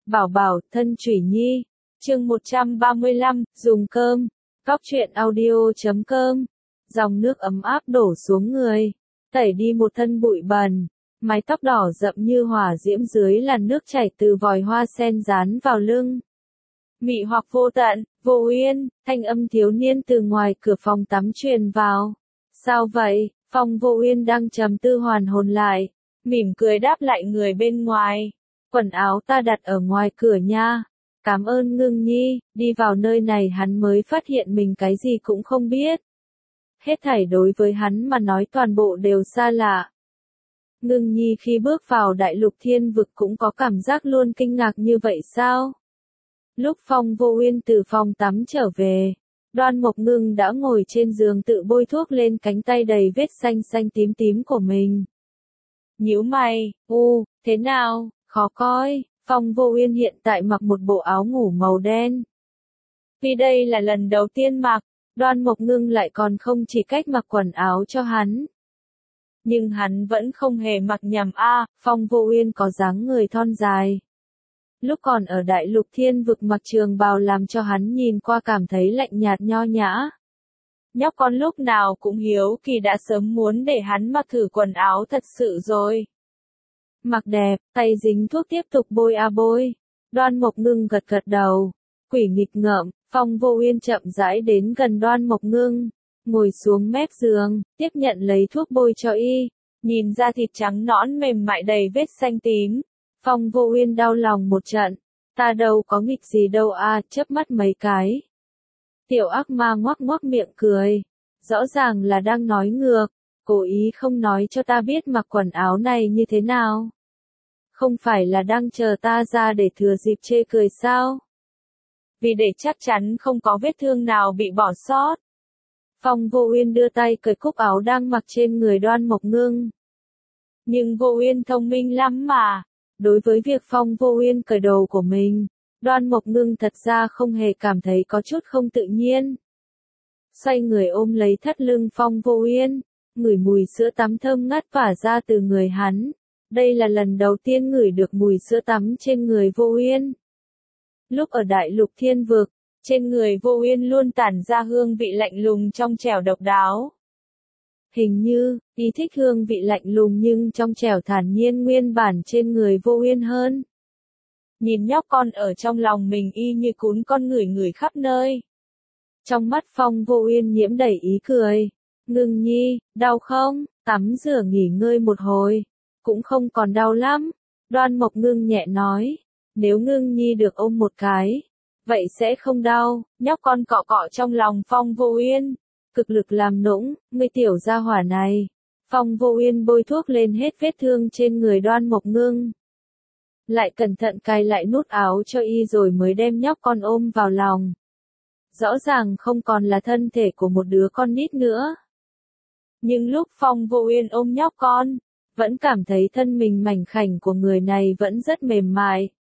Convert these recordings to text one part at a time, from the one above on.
Bảo bảo, thân Thủy Nhi. Chương 135, dùng cơm. Góc truyện audio.com. Dòng nước ấm áp đổ xuống người, tẩy đi một thân bụi bẩn. Mái tóc đỏ rậm như hỏa diễm dưới làn nước chảy từ vòi hoa sen dán vào lưng. Mị hoặc vô tận, vô uyên, thanh âm thiếu niên từ ngoài cửa phòng tắm truyền vào. Sao vậy? Phong Vô Uyên đang trầm tư hoàn hồn lại, mỉm cười đáp lại người bên ngoài. Quần áo ta đặt ở ngoài cửa nha. Cảm ơn Ngưng Nhi. Đi vào nơi này hắn mới phát hiện mình cái gì cũng không biết. Hết thảy đối với hắn mà nói toàn bộ đều xa lạ. Ngưng Nhi khi bước vào đại lục thiên vực cũng có cảm giác luôn kinh ngạc như vậy sao? Lúc Phong Vô Uyên từ phòng tắm trở về, Đoan Mộc Ngưng đã ngồi trên giường tự bôi thuốc lên cánh tay đầy vết xanh xanh tím tím của mình. Nhíu mày, thế nào, khó coi. Phong Vô Uyên hiện tại mặc một bộ áo ngủ màu đen. Vì đây là lần đầu tiên mặc, Đoan Mộc Ngưng lại còn không chỉ cách mặc quần áo cho hắn. Nhưng hắn vẫn không hề mặc nhầm Phong Vô Uyên có dáng người thon dài. Lúc còn ở đại lục thiên vực mặc trường bào làm cho hắn nhìn qua cảm thấy lạnh nhạt nho nhã. Nhóc con lúc nào cũng hiếu kỳ đã sớm muốn để hắn mặc thử quần áo thật sự rồi. Mặc đẹp, tay dính thuốc tiếp tục bôi bôi. Đoan Mộc Ngưng gật gật đầu. Quỷ nghịch ngợm, Phong Vô Uyên chậm rãi đến gần Đoan Mộc Ngưng, ngồi xuống mép giường, tiếp nhận lấy thuốc bôi cho y. Nhìn da thịt trắng nõn mềm mại đầy vết xanh tím, Phong Vô Uyên đau lòng một trận. Ta đâu có nghịch gì đâu chớp mắt mấy cái. Tiểu ác ma ngoác ngoác miệng cười. Rõ ràng là đang nói ngược, cố ý không nói cho ta biết mặc quần áo này như thế nào. Không phải là đang chờ ta ra để thừa dịp chê cười sao? Vì để chắc chắn không có vết thương nào bị bỏ sót. Phong Vô Uyên đưa tay cởi cúc áo đang mặc trên người Đoan Mộc Ngưng. Nhưng Vô Uyên thông minh lắm mà. Đối với việc Phong Vô Uyên cởi đồ của mình, Đoan Mộc Ngưng thật ra không hề cảm thấy có chút không tự nhiên. Xoay người ôm lấy thắt lưng Phong Vô Uyên, ngửi mùi sữa tắm thơm ngát phả ra từ người hắn. Đây là lần đầu tiên ngửi được mùi sữa tắm trên người Vô Uyên. Lúc ở đại lục thiên vực, trên người Vô Uyên luôn tản ra hương vị lạnh lùng trong trẻo độc đáo. Hình như, y thích hương vị lạnh lùng nhưng trong trẻo thản nhiên nguyên bản trên người Vô Uyên hơn. Nhìn nhóc con ở trong lòng mình y như cún con ngửi ngửi khắp nơi. Trong mắt Phong Vô Uyên nhiễm đầy ý cười. Ngưng Nhi, đau không? Tắm rửa nghỉ ngơi một hồi. Cũng không còn đau lắm. Đoan Mộc Ngưng nhẹ nói. Nếu Ngưng Nhi được ôm một cái, vậy sẽ không đau. Nhóc con cọ cọ trong lòng Phong Vô Uyên. Cực lực làm nũng, ngươi tiểu gia hỏa này. Phong Vô Uyên bôi thuốc lên hết vết thương trên người Đoan Mộc Ngưng. Lại cẩn thận cài lại nút áo cho y rồi mới đem nhóc con ôm vào lòng. Rõ ràng không còn là thân thể của một đứa con nít nữa. Nhưng lúc Phong Vô Uyên ôm nhóc con, vẫn cảm thấy thân mình mảnh khảnh của người này vẫn rất mềm mại.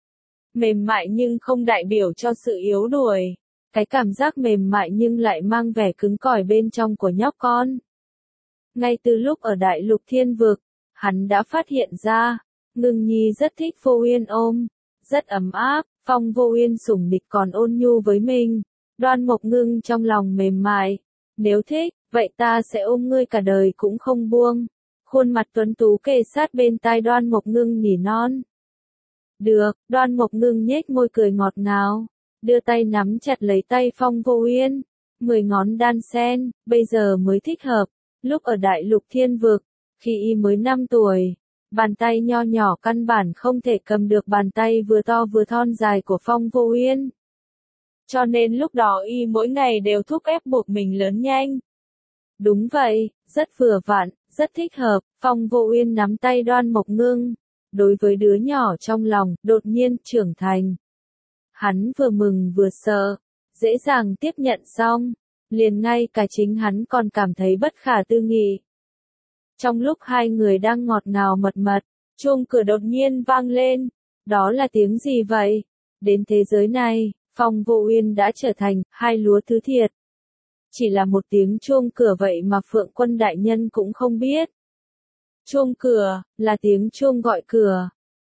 Mềm mại nhưng không đại biểu cho sự yếu đuối. Cái cảm giác mềm mại nhưng lại mang vẻ cứng cỏi bên trong của nhóc con. Ngay từ lúc ở đại lục thiên vực, hắn đã phát hiện ra, Ngưng Nhi rất thích Vô Uyên ôm, rất ấm áp. Phong Vô Uyên sủng nịch còn ôn nhu với mình. Đoan Mộc Ngưng trong lòng mềm mại. Nếu thích, vậy ta sẽ ôm ngươi cả đời cũng không buông. Khuôn mặt tuấn tú kề sát bên tai Đoan Mộc Ngưng nỉ non. Được, Đoan Mộc Ngưng nhếch môi cười ngọt ngào, đưa tay nắm chặt lấy tay Phong Vô Uyên. 10 ngón đan sen, bây giờ mới thích hợp. Lúc ở đại lục thiên vực, khi y mới 5 tuổi, bàn tay nho nhỏ căn bản không thể cầm được bàn tay vừa to vừa thon dài của Phong Vô Uyên. Cho nên lúc đó y mỗi ngày đều thúc ép buộc mình lớn nhanh. Đúng vậy, rất vừa vặn, rất thích hợp. Phong Vô Uyên nắm tay Đoan Mộc Ngưng. Đối với đứa nhỏ trong lòng, đột nhiên trưởng thành. Hắn vừa mừng vừa sợ, dễ dàng tiếp nhận xong, liền ngay cả chính hắn còn cảm thấy bất khả tư nghị. Trong lúc hai người đang ngọt ngào mật mật, chuông cửa đột nhiên vang lên. Đó là tiếng gì vậy? Đến thế giới này, Phong Vô Uyên đã trở thành hai lúa thứ thiệt. Chỉ là một tiếng chuông cửa vậy mà Phượng Quân đại nhân cũng không biết. Chuông cửa, là tiếng chuông gọi cửa.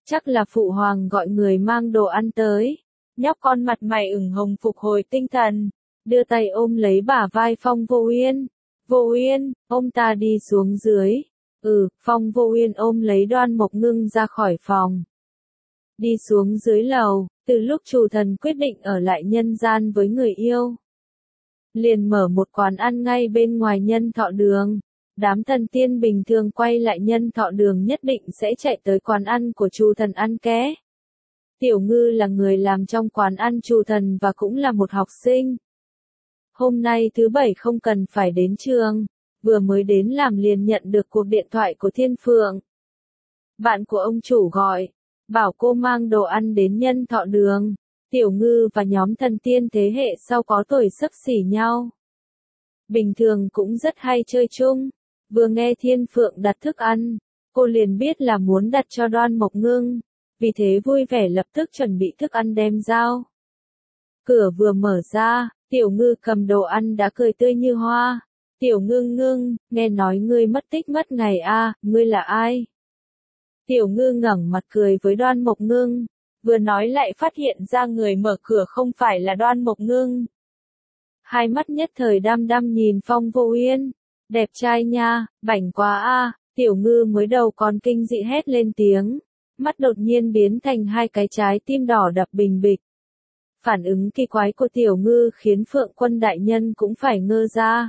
Chắc là phụ hoàng gọi người mang đồ ăn tới. Nhóc con mặt mày ửng hồng phục hồi tinh thần, đưa tay ôm lấy bả vai Phong Vô Uyên. Vô Uyên, ôm ta đi xuống dưới. Phong Vô Uyên ôm lấy Đoan Mộc Ngưng ra khỏi phòng. Đi xuống dưới lầu, từ lúc chủ thần quyết định ở lại nhân gian với người yêu. Liền mở một quán ăn ngay bên ngoài Nhân Thọ Đường. Đám thần tiên bình thường quay lại Nhân Thọ Đường nhất định sẽ chạy tới quán ăn của chủ thần ăn ké. Tiểu Ngư là người làm trong quán ăn chủ thần và cũng là một học sinh. Hôm nay thứ bảy không cần phải đến trường, vừa mới đến làm liền nhận được cuộc điện thoại của Thiên Phượng. Bạn của ông chủ gọi, bảo cô mang đồ ăn đến Nhân Thọ Đường. Tiểu Ngư và nhóm thần tiên thế hệ sau có tuổi xấp xỉ nhau. Bình thường cũng rất hay chơi chung. Vừa nghe Thiên Phượng đặt thức ăn, cô liền biết là muốn đặt cho Đoan Mộc Ngưng. Vì thế vui vẻ lập tức chuẩn bị thức ăn đem giao. Cửa vừa mở ra, Tiểu Ngư cầm đồ ăn đã cười tươi như hoa. Tiểu Ngưng, nghe nói ngươi mất tích mất ngày a, ngươi là ai? Tiểu Ngư ngẩng mặt cười với Đoan Mộc Ngưng, vừa nói lại phát hiện ra người mở cửa không phải là Đoan Mộc Ngưng. Hai mắt nhất thời đăm đăm nhìn Phong Vô Uyên, đẹp trai nha, bảnh quá a. Tiểu Ngư mới đầu còn kinh dị hét lên tiếng, mắt đột nhiên biến thành hai cái trái tim đỏ đập bình bịch. Phản ứng kỳ quái của Tiểu Ngư khiến Phượng Quân đại nhân cũng phải ngơ ra.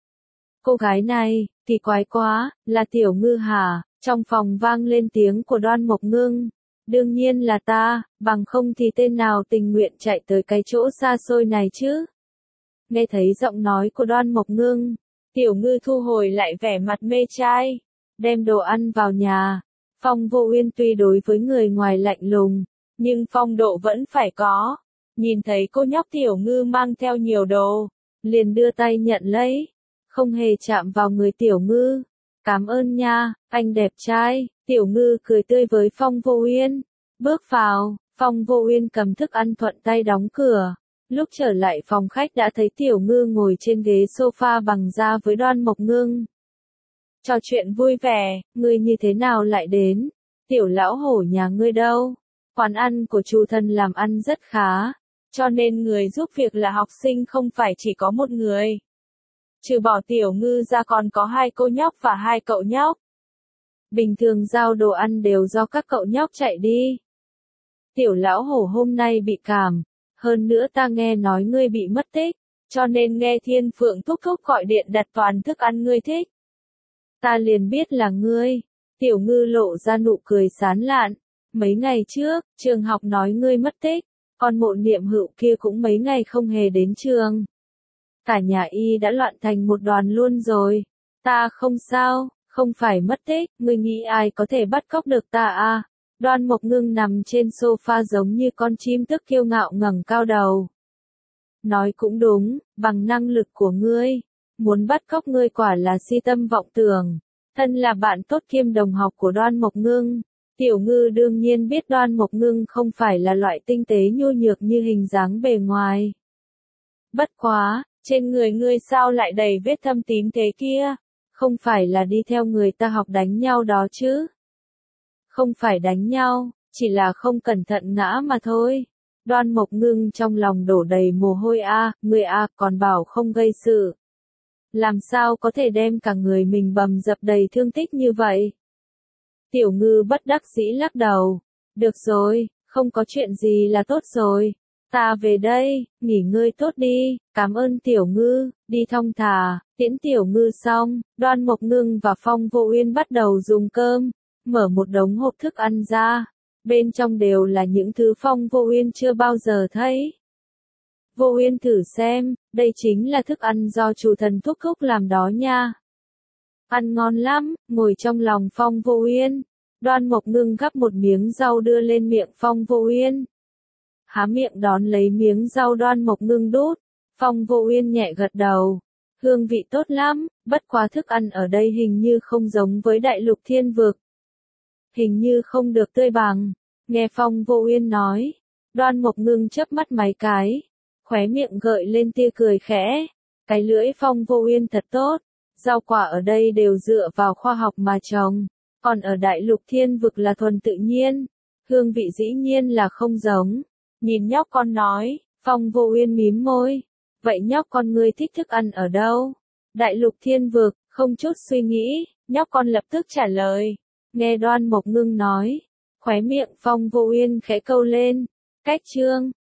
Cô gái này, kỳ quái quá, là Tiểu Ngư hả? Trong phòng vang lên tiếng của Đoan Mộc Ngưng. Đương nhiên là ta, bằng không thì tên nào tình nguyện chạy tới cái chỗ xa xôi này chứ. Nghe thấy giọng nói của Đoan Mộc Ngưng, Tiểu Ngư thu hồi lại vẻ mặt mê trai, đem đồ ăn vào nhà. Phong Vô Uyên tuy đối với người ngoài lạnh lùng, nhưng phong độ vẫn phải có. Nhìn thấy cô nhóc Tiểu Ngư mang theo nhiều đồ, liền đưa tay nhận lấy, không hề chạm vào người Tiểu Ngư. Cảm ơn nha, anh đẹp trai. Tiểu Ngư cười tươi với Phong Vô Uyên. Bước vào, Phong Vô Uyên cầm thức ăn thuận tay đóng cửa. Lúc trở lại phòng khách đã thấy Tiểu Ngư ngồi trên ghế sofa bằng da với Đoan Mộc Ngưng. Trò chuyện vui vẻ, ngươi như thế nào lại đến? Tiểu lão hổ nhà ngươi đâu? Quán ăn của chủ thần làm ăn rất khá, cho nên người giúp việc là học sinh không phải chỉ có một người. Trừ bỏ Tiểu Ngư ra còn có hai cô nhóc và hai cậu nhóc. Bình thường giao đồ ăn đều do các cậu nhóc chạy đi. Tiểu lão hổ hôm nay bị cảm, hơn nữa ta nghe nói ngươi bị mất tích, cho nên nghe Thiên Phượng thúc thúc gọi điện đặt toàn thức ăn ngươi thích. Ta liền biết là ngươi. Tiểu Ngư lộ ra nụ cười sán lạn. Mấy ngày trước, trường học nói ngươi mất tích, còn Mộ Niệm Hữu kia cũng mấy ngày không hề đến trường. Cả nhà y đã loạn thành một đoàn luôn rồi. Ta không sao, không phải mất tích, ngươi nghĩ ai có thể bắt cóc được ta à? Đoan Mộc Ngưng nằm trên sofa giống như con chim tức kiêu ngạo ngẩng cao đầu. Nói cũng đúng, bằng năng lực của ngươi, muốn bắt cóc ngươi quả là si tâm vọng tưởng. Thân là bạn tốt kiêm đồng học của Đoan Mộc Ngưng, Tiểu Ngư đương nhiên biết Đoan Mộc Ngưng không phải là loại tinh tế nhu nhược như hình dáng bề ngoài. Bất quá, trên người ngươi sao lại đầy vết thâm tím thế kia? Không phải là đi theo người ta học đánh nhau đó chứ? Không phải đánh nhau, chỉ là không cẩn thận ngã mà thôi. Đoan Mộc Ngưng trong lòng đổ đầy mồ hôi a, người a còn bảo không gây sự. Làm sao có thể đem cả người mình bầm dập đầy thương tích như vậy? Tiểu Ngư bất đắc dĩ lắc đầu. Được rồi, không có chuyện gì là tốt rồi. Ta về đây, nghỉ ngơi tốt đi, cảm ơn Tiểu Ngư, đi thong thả. Tiễn Tiểu Ngư xong, Đoan Mộc Ngưng và Phong Vô Uyên bắt đầu dùng cơm, mở một đống hộp thức ăn ra. Bên trong đều là những thứ Phong Vô Uyên chưa bao giờ thấy. Vô Uyên thử xem, đây chính là thức ăn do chủ thần thúc thúc làm đó nha. Ăn ngon lắm, ngồi trong lòng Phong Vô Uyên. Đoan Mộc Ngưng gắp một miếng rau đưa lên miệng Phong Vô Uyên. Há miệng đón lấy miếng rau Đoan Mộc Ngưng đút. Phong Vô Uyên nhẹ gật đầu. Hương vị tốt lắm, bất quá thức ăn ở đây hình như không giống với đại lục thiên vực. Hình như không được tươi bằng. Nghe Phong Vô Uyên nói. Đoan Mộc Ngưng chớp mắt mấy cái. Khóe miệng gợi lên tia cười khẽ. Cái lưỡi Phong Vô Uyên thật tốt. Rau quả ở đây đều dựa vào khoa học mà trồng. Còn ở đại lục thiên vực là thuần tự nhiên. hương vị dĩ nhiên là không giống. Nhìn nhóc con nói, Phong Vô Uyên mím môi. Vậy nhóc con ngươi thích thức ăn ở đâu? Đại lục thiên vực, không chút suy nghĩ, nhóc con lập tức trả lời. Nghe Đoan Mộc Ngưng nói, khóe miệng Phong Vô Uyên khẽ câu lên. Cách chương